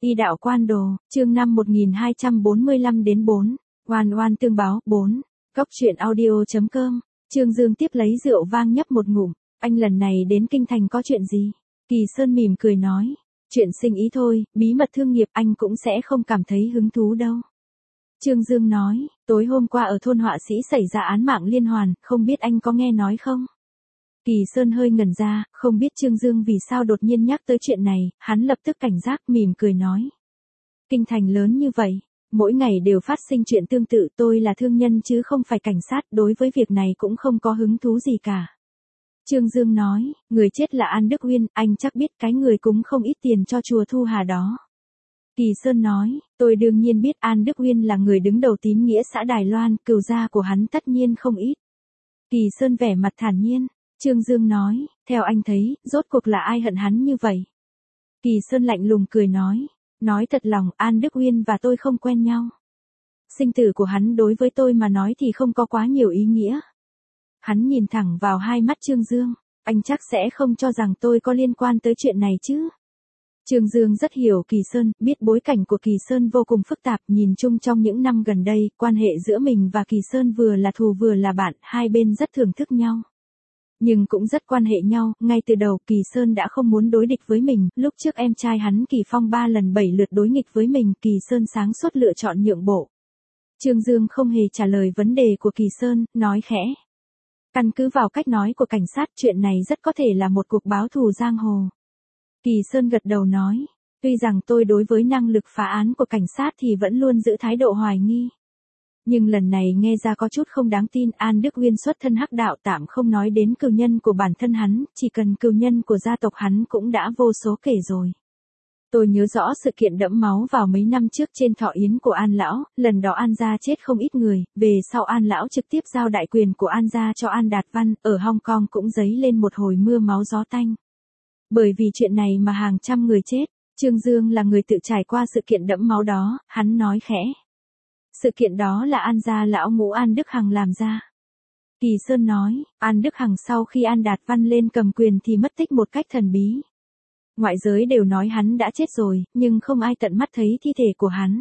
Y đạo quan đồ, chương 5 1245-4, oan oan tương báo, 4, Cóc truyện audio.com, Trương Dương tiếp lấy rượu vang nhấp một ngụm, anh lần này đến Kinh Thành có chuyện gì? Kỳ Sơn mỉm cười nói, chuyện sinh ý thôi, bí mật thương nghiệp anh cũng sẽ không cảm thấy hứng thú đâu. Trương Dương nói, tối hôm qua ở thôn họa sĩ xảy ra án mạng liên hoàn, không biết anh có nghe nói không? Kỳ Sơn hơi ngẩn ra, không biết Trương Dương vì sao đột nhiên nhắc tới chuyện này, hắn lập tức cảnh giác mỉm cười nói. Kinh Thành lớn như vậy, mỗi ngày đều phát sinh chuyện tương tự, tôi là thương nhân chứ không phải cảnh sát, đối với việc này cũng không có hứng thú gì cả. Trương Dương nói, người chết là An Đức Uyên, anh chắc biết cái người cúng không ít tiền cho chùa Thu Hà đó. Kỳ Sơn nói, tôi đương nhiên biết An Đức Uyên là người đứng đầu tín nghĩa xã Đài Loan, cừu gia của hắn tất nhiên không ít. Kỳ Sơn vẻ mặt thản nhiên. Trương Dương nói, theo anh thấy, rốt cuộc là ai hận hắn như vậy? Kỳ Sơn lạnh lùng cười nói thật lòng, An Đức Uyên và tôi không quen nhau. Sinh tử của hắn đối với tôi mà nói thì không có quá nhiều ý nghĩa. Hắn nhìn thẳng vào hai mắt Trương Dương, anh chắc sẽ không cho rằng tôi có liên quan tới chuyện này chứ? Trương Dương rất hiểu Kỳ Sơn, biết bối cảnh của Kỳ Sơn vô cùng phức tạp, nhìn chung trong những năm gần đây, quan hệ giữa mình và Kỳ Sơn vừa là thù vừa là bạn, hai bên rất thưởng thức nhau. Nhưng cũng rất quan hệ nhau, ngay từ đầu Kỳ Sơn đã không muốn đối địch với mình, lúc trước em trai hắn Kỳ Phong 3 lần 7 lượt đối nghịch với mình, Kỳ Sơn sáng suốt lựa chọn nhượng bộ. Trương Dương không hề trả lời vấn đề của Kỳ Sơn, nói khẽ. Căn cứ vào cách nói của cảnh sát, chuyện này rất có thể là một cuộc báo thù giang hồ. Kỳ Sơn gật đầu nói, tuy rằng tôi đối với năng lực phá án của cảnh sát thì vẫn luôn giữ thái độ hoài nghi. Nhưng lần này nghe ra có chút không đáng tin, An Đức Uyên xuất thân hắc đạo, tạm không nói đến cừu nhân của bản thân hắn, chỉ cần cừu nhân của gia tộc hắn cũng đã vô số kể rồi. Tôi nhớ rõ sự kiện đẫm máu vào mấy năm trước trên thọ yến của An Lão, lần đó An gia chết không ít người, về sau An Lão trực tiếp giao đại quyền của An gia cho An Đạt Văn, ở Hong Kong cũng dấy lên một hồi mưa máu gió tanh. Bởi vì chuyện này mà hàng trăm người chết, Trương Dương là người tự trải qua sự kiện đẫm máu đó, hắn nói khẽ. Sự kiện đó là An gia lão ngũ An Đức Hằng làm ra. Kỳ Sơn nói, An Đức Hằng sau khi An Đạt Văn lên cầm quyền thì mất tích một cách thần bí. Ngoại giới đều nói hắn đã chết rồi, nhưng không ai tận mắt thấy thi thể của hắn.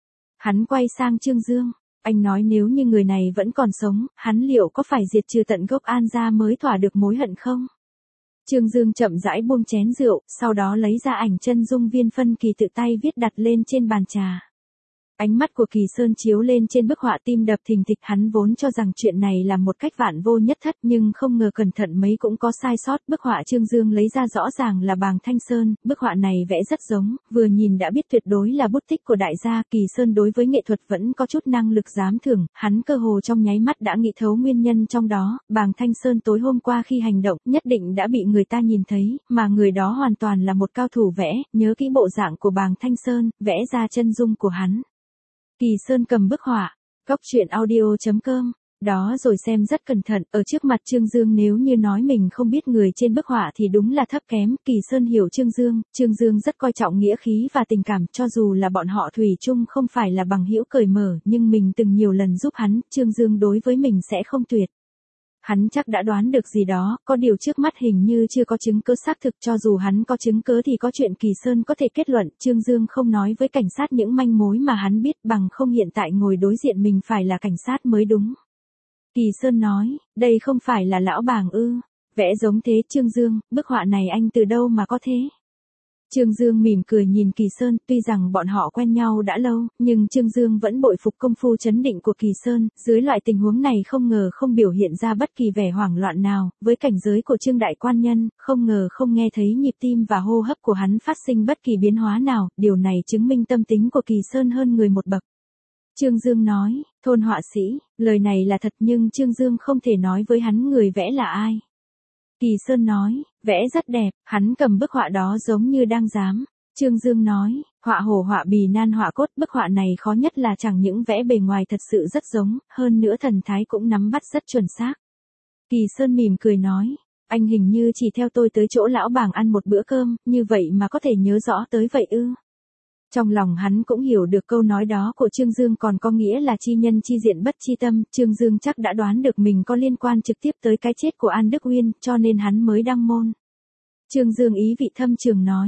Hắn quay sang Trương Dương, anh nói nếu như người này vẫn còn sống, hắn liệu có phải diệt trừ tận gốc An gia mới thỏa được mối hận không? Trương Dương chậm rãi buông chén rượu, sau đó lấy ra ảnh chân dung Viên Phân Kỳ tự tay viết đặt lên trên bàn trà. Ánh mắt của Kỳ Sơn chiếu lên trên bức họa, tim đập thình thịch, hắn vốn cho rằng chuyện này là một cách vạn vô nhất thất, nhưng không ngờ cẩn thận mấy cũng có sai sót. Bức họa Trương Dương lấy ra rõ ràng là Bàng Thanh Sơn, bức họa này vẽ rất giống, vừa nhìn đã biết tuyệt đối là bút tích của đại gia. Kỳ Sơn đối với nghệ thuật vẫn có chút năng lực giám thưởng, hắn cơ hồ trong nháy mắt đã nghĩ thấu nguyên nhân trong đó. Bàng Thanh Sơn tối hôm qua khi hành động, nhất định đã bị người ta nhìn thấy, mà người đó hoàn toàn là một cao thủ vẽ, nhớ kỹ bộ dạng của Bàng Thanh Sơn, vẽ ra chân dung của hắn. Kỳ Sơn cầm bức họa, Cóc truyện audio.com, đó rồi xem rất cẩn thận, ở trước mặt Trương Dương nếu như nói mình không biết người trên bức họa thì đúng là thấp kém. Kỳ Sơn hiểu Trương Dương rất coi trọng nghĩa khí và tình cảm, cho dù là bọn họ thủy chung không phải là bằng hữu cởi mở, nhưng mình từng nhiều lần giúp hắn, Trương Dương đối với mình sẽ không tuyệt. Hắn chắc đã đoán được gì đó, có điều trước mắt hình như chưa có chứng cứ xác thực, cho dù hắn có chứng cứ thì có chuyện Kỳ Sơn có thể kết luận, Trương Dương không nói với cảnh sát những manh mối mà hắn biết, bằng không hiện tại ngồi đối diện mình phải là cảnh sát mới đúng. Kỳ Sơn nói, đây không phải là lão Bàng ư? Vẽ giống thế Trương Dương, bức họa này anh từ đâu mà có thế? Trương Dương mỉm cười nhìn Kỳ Sơn, tuy rằng bọn họ quen nhau đã lâu, nhưng Trương Dương vẫn bội phục công phu trấn định của Kỳ Sơn, dưới loại tình huống này không ngờ không biểu hiện ra bất kỳ vẻ hoảng loạn nào, với cảnh giới của Trương đại quan nhân, không ngờ không nghe thấy nhịp tim và hô hấp của hắn phát sinh bất kỳ biến hóa nào, điều này chứng minh tâm tính của Kỳ Sơn hơn người một bậc. Trương Dương nói, thôn họa sĩ, lời này là thật nhưng Trương Dương không thể nói với hắn người vẽ là ai. Kỳ Sơn nói, vẽ rất đẹp, hắn cầm bức họa đó giống như đang giám. Trương Dương nói, họa hổ họa bì nan họa cốt, bức họa này khó nhất là chẳng những vẽ bề ngoài thật sự rất giống, hơn nữa thần thái cũng nắm bắt rất chuẩn xác. Kỳ Sơn mỉm cười nói, anh hình như chỉ theo tôi tới chỗ lão Bàng ăn một bữa cơm, như vậy mà có thể nhớ rõ tới vậy ư? Trong lòng hắn cũng hiểu được câu nói đó của Trương Dương còn có nghĩa là chi nhân chi diện bất chi tâm, Trương Dương chắc đã đoán được mình có liên quan trực tiếp tới cái chết của An Đức Uyên, cho nên hắn mới đăng môn. Trương Dương ý vị thâm trường nói,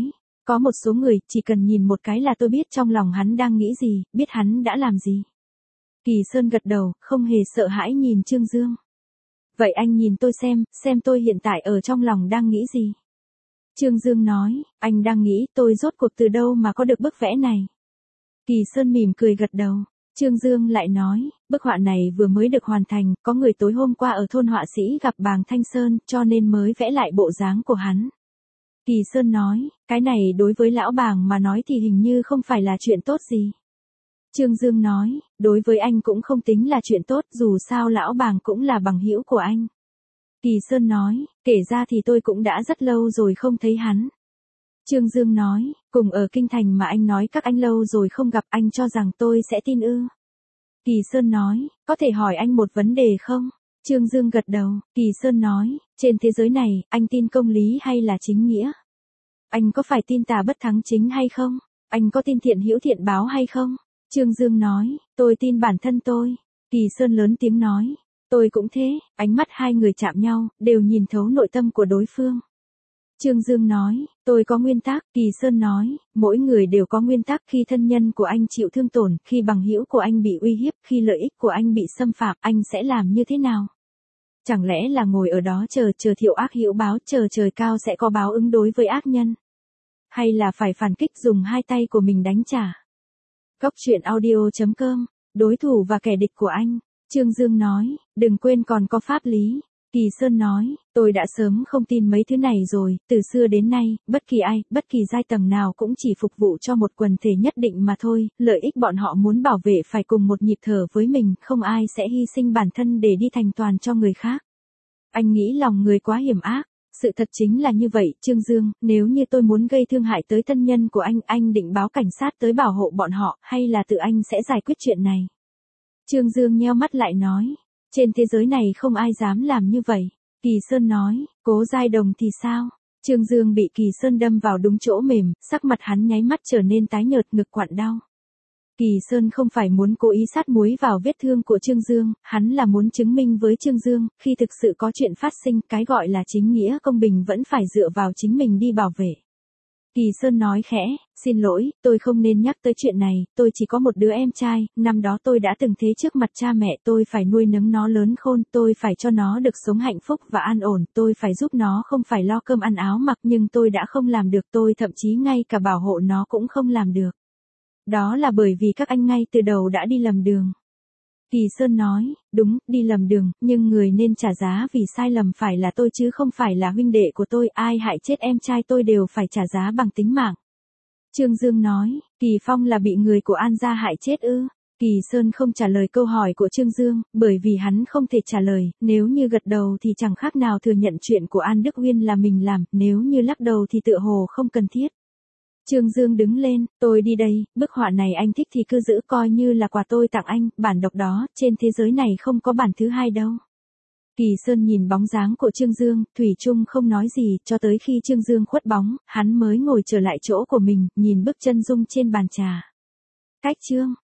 Có một số người, chỉ cần nhìn một cái là tôi biết trong lòng hắn đang nghĩ gì, biết hắn đã làm gì. Kỳ Sơn gật đầu, không hề sợ hãi nhìn Trương Dương. Vậy anh nhìn tôi xem tôi hiện tại ở trong lòng đang nghĩ gì. Trương Dương nói, anh đang nghĩ tôi rốt cuộc từ đâu mà có được bức vẽ này. Kỳ Sơn mỉm cười gật đầu. Trương Dương lại nói, bức họa này vừa mới được hoàn thành, có người tối hôm qua ở thôn họa sĩ gặp Bàng Thanh Sơn, cho nên mới vẽ lại bộ dáng của hắn. Kỳ Sơn nói, cái này đối với lão Bàng mà nói thì hình như không phải là chuyện tốt gì. Trương Dương nói, đối với anh cũng không tính là chuyện tốt, dù sao lão Bàng cũng là bằng hữu của anh. Kỳ Sơn nói, kể ra thì tôi cũng đã rất lâu rồi không thấy hắn. Trương Dương nói, cùng ở Kinh Thành mà anh nói các anh lâu rồi không gặp, anh cho rằng tôi sẽ tin ư. Kỳ Sơn nói, có thể hỏi anh một vấn đề không? Trương Dương gật đầu, Kỳ Sơn nói, trên thế giới này, anh tin công lý hay là chính nghĩa? Anh có phải tin tà bất thắng chính hay không? Anh có tin thiện hữu thiện báo hay không? Trương Dương nói, tôi tin bản thân tôi. Kỳ Sơn lớn tiếng nói, tôi cũng thế. Ánh mắt hai người chạm nhau, đều nhìn thấu nội tâm của đối phương. Trương Dương nói, tôi có nguyên tắc. Kỳ Sơn nói, mỗi người đều có nguyên tắc. Khi thân nhân của anh chịu thương tổn, khi bằng hữu của anh bị uy hiếp, khi lợi ích của anh bị xâm phạm, anh sẽ làm như thế nào? Chẳng lẽ là ngồi ở đó chờ thiệu ác hữu báo, chờ trời cao sẽ có báo ứng đối với ác nhân? Hay là phải phản kích dùng hai tay của mình đánh trả? Góc truyện audio.com, đối thủ và kẻ địch của anh. Trương Dương nói, đừng quên còn có pháp lý. Kỳ Sơn nói, tôi đã sớm không tin mấy thứ này rồi, từ xưa đến nay, bất kỳ ai, bất kỳ giai tầng nào cũng chỉ phục vụ cho một quần thể nhất định mà thôi, lợi ích bọn họ muốn bảo vệ phải cùng một nhịp thở với mình, không ai sẽ hy sinh bản thân để đi thành toàn cho người khác. Anh nghĩ lòng người quá hiểm ác. Sự thật chính là như vậy, Trương Dương, nếu như tôi muốn gây thương hại tới thân nhân của anh định báo cảnh sát tới bảo hộ bọn họ, hay là tự anh sẽ giải quyết chuyện này? Trương Dương nheo mắt lại nói, trên thế giới này không ai dám làm như vậy. Kỳ Sơn nói, Cố Giai Đồng thì sao? Trương Dương bị Kỳ Sơn đâm vào đúng chỗ mềm, sắc mặt hắn nháy mắt trở nên tái nhợt, ngực quặn đau. Kỳ Sơn không phải muốn cố ý sát muối vào vết thương của Trương Dương, hắn là muốn chứng minh với Trương Dương, khi thực sự có chuyện phát sinh, cái gọi là chính nghĩa công bình vẫn phải dựa vào chính mình đi bảo vệ. Kỳ Sơn nói khẽ, xin lỗi, tôi không nên nhắc tới chuyện này, tôi chỉ có một đứa em trai, năm đó tôi đã từng thế trước mặt cha mẹ, tôi phải nuôi nấng nó lớn khôn, tôi phải cho nó được sống hạnh phúc và an ổn, tôi phải giúp nó không phải lo cơm ăn áo mặc, nhưng tôi đã không làm được, tôi thậm chí ngay cả bảo hộ nó cũng không làm được. Đó là bởi vì các anh ngay từ đầu đã đi lầm đường. Kỳ Sơn nói, đúng, đi lầm đường, nhưng người nên trả giá vì sai lầm phải là tôi chứ không phải là huynh đệ của tôi, ai hại chết em trai tôi đều phải trả giá bằng tính mạng. Trương Dương nói, Kỳ Phong là bị người của An gia hại chết ư? Kỳ Sơn không trả lời câu hỏi của Trương Dương, bởi vì hắn không thể trả lời, nếu như gật đầu thì chẳng khác nào thừa nhận chuyện của An Đức Uyên là mình làm, nếu như lắc đầu thì tựa hồ không cần thiết. Trương Dương đứng lên, tôi đi đây, bức họa này anh thích thì cứ giữ coi như là quà tôi tặng anh, bản độc đó, trên thế giới này không có bản thứ hai đâu. Kỳ Sơn nhìn bóng dáng của Trương Dương, thủy chung không nói gì, cho tới khi Trương Dương khuất bóng, hắn mới ngồi trở lại chỗ của mình, nhìn bức chân dung trên bàn trà. Cách chương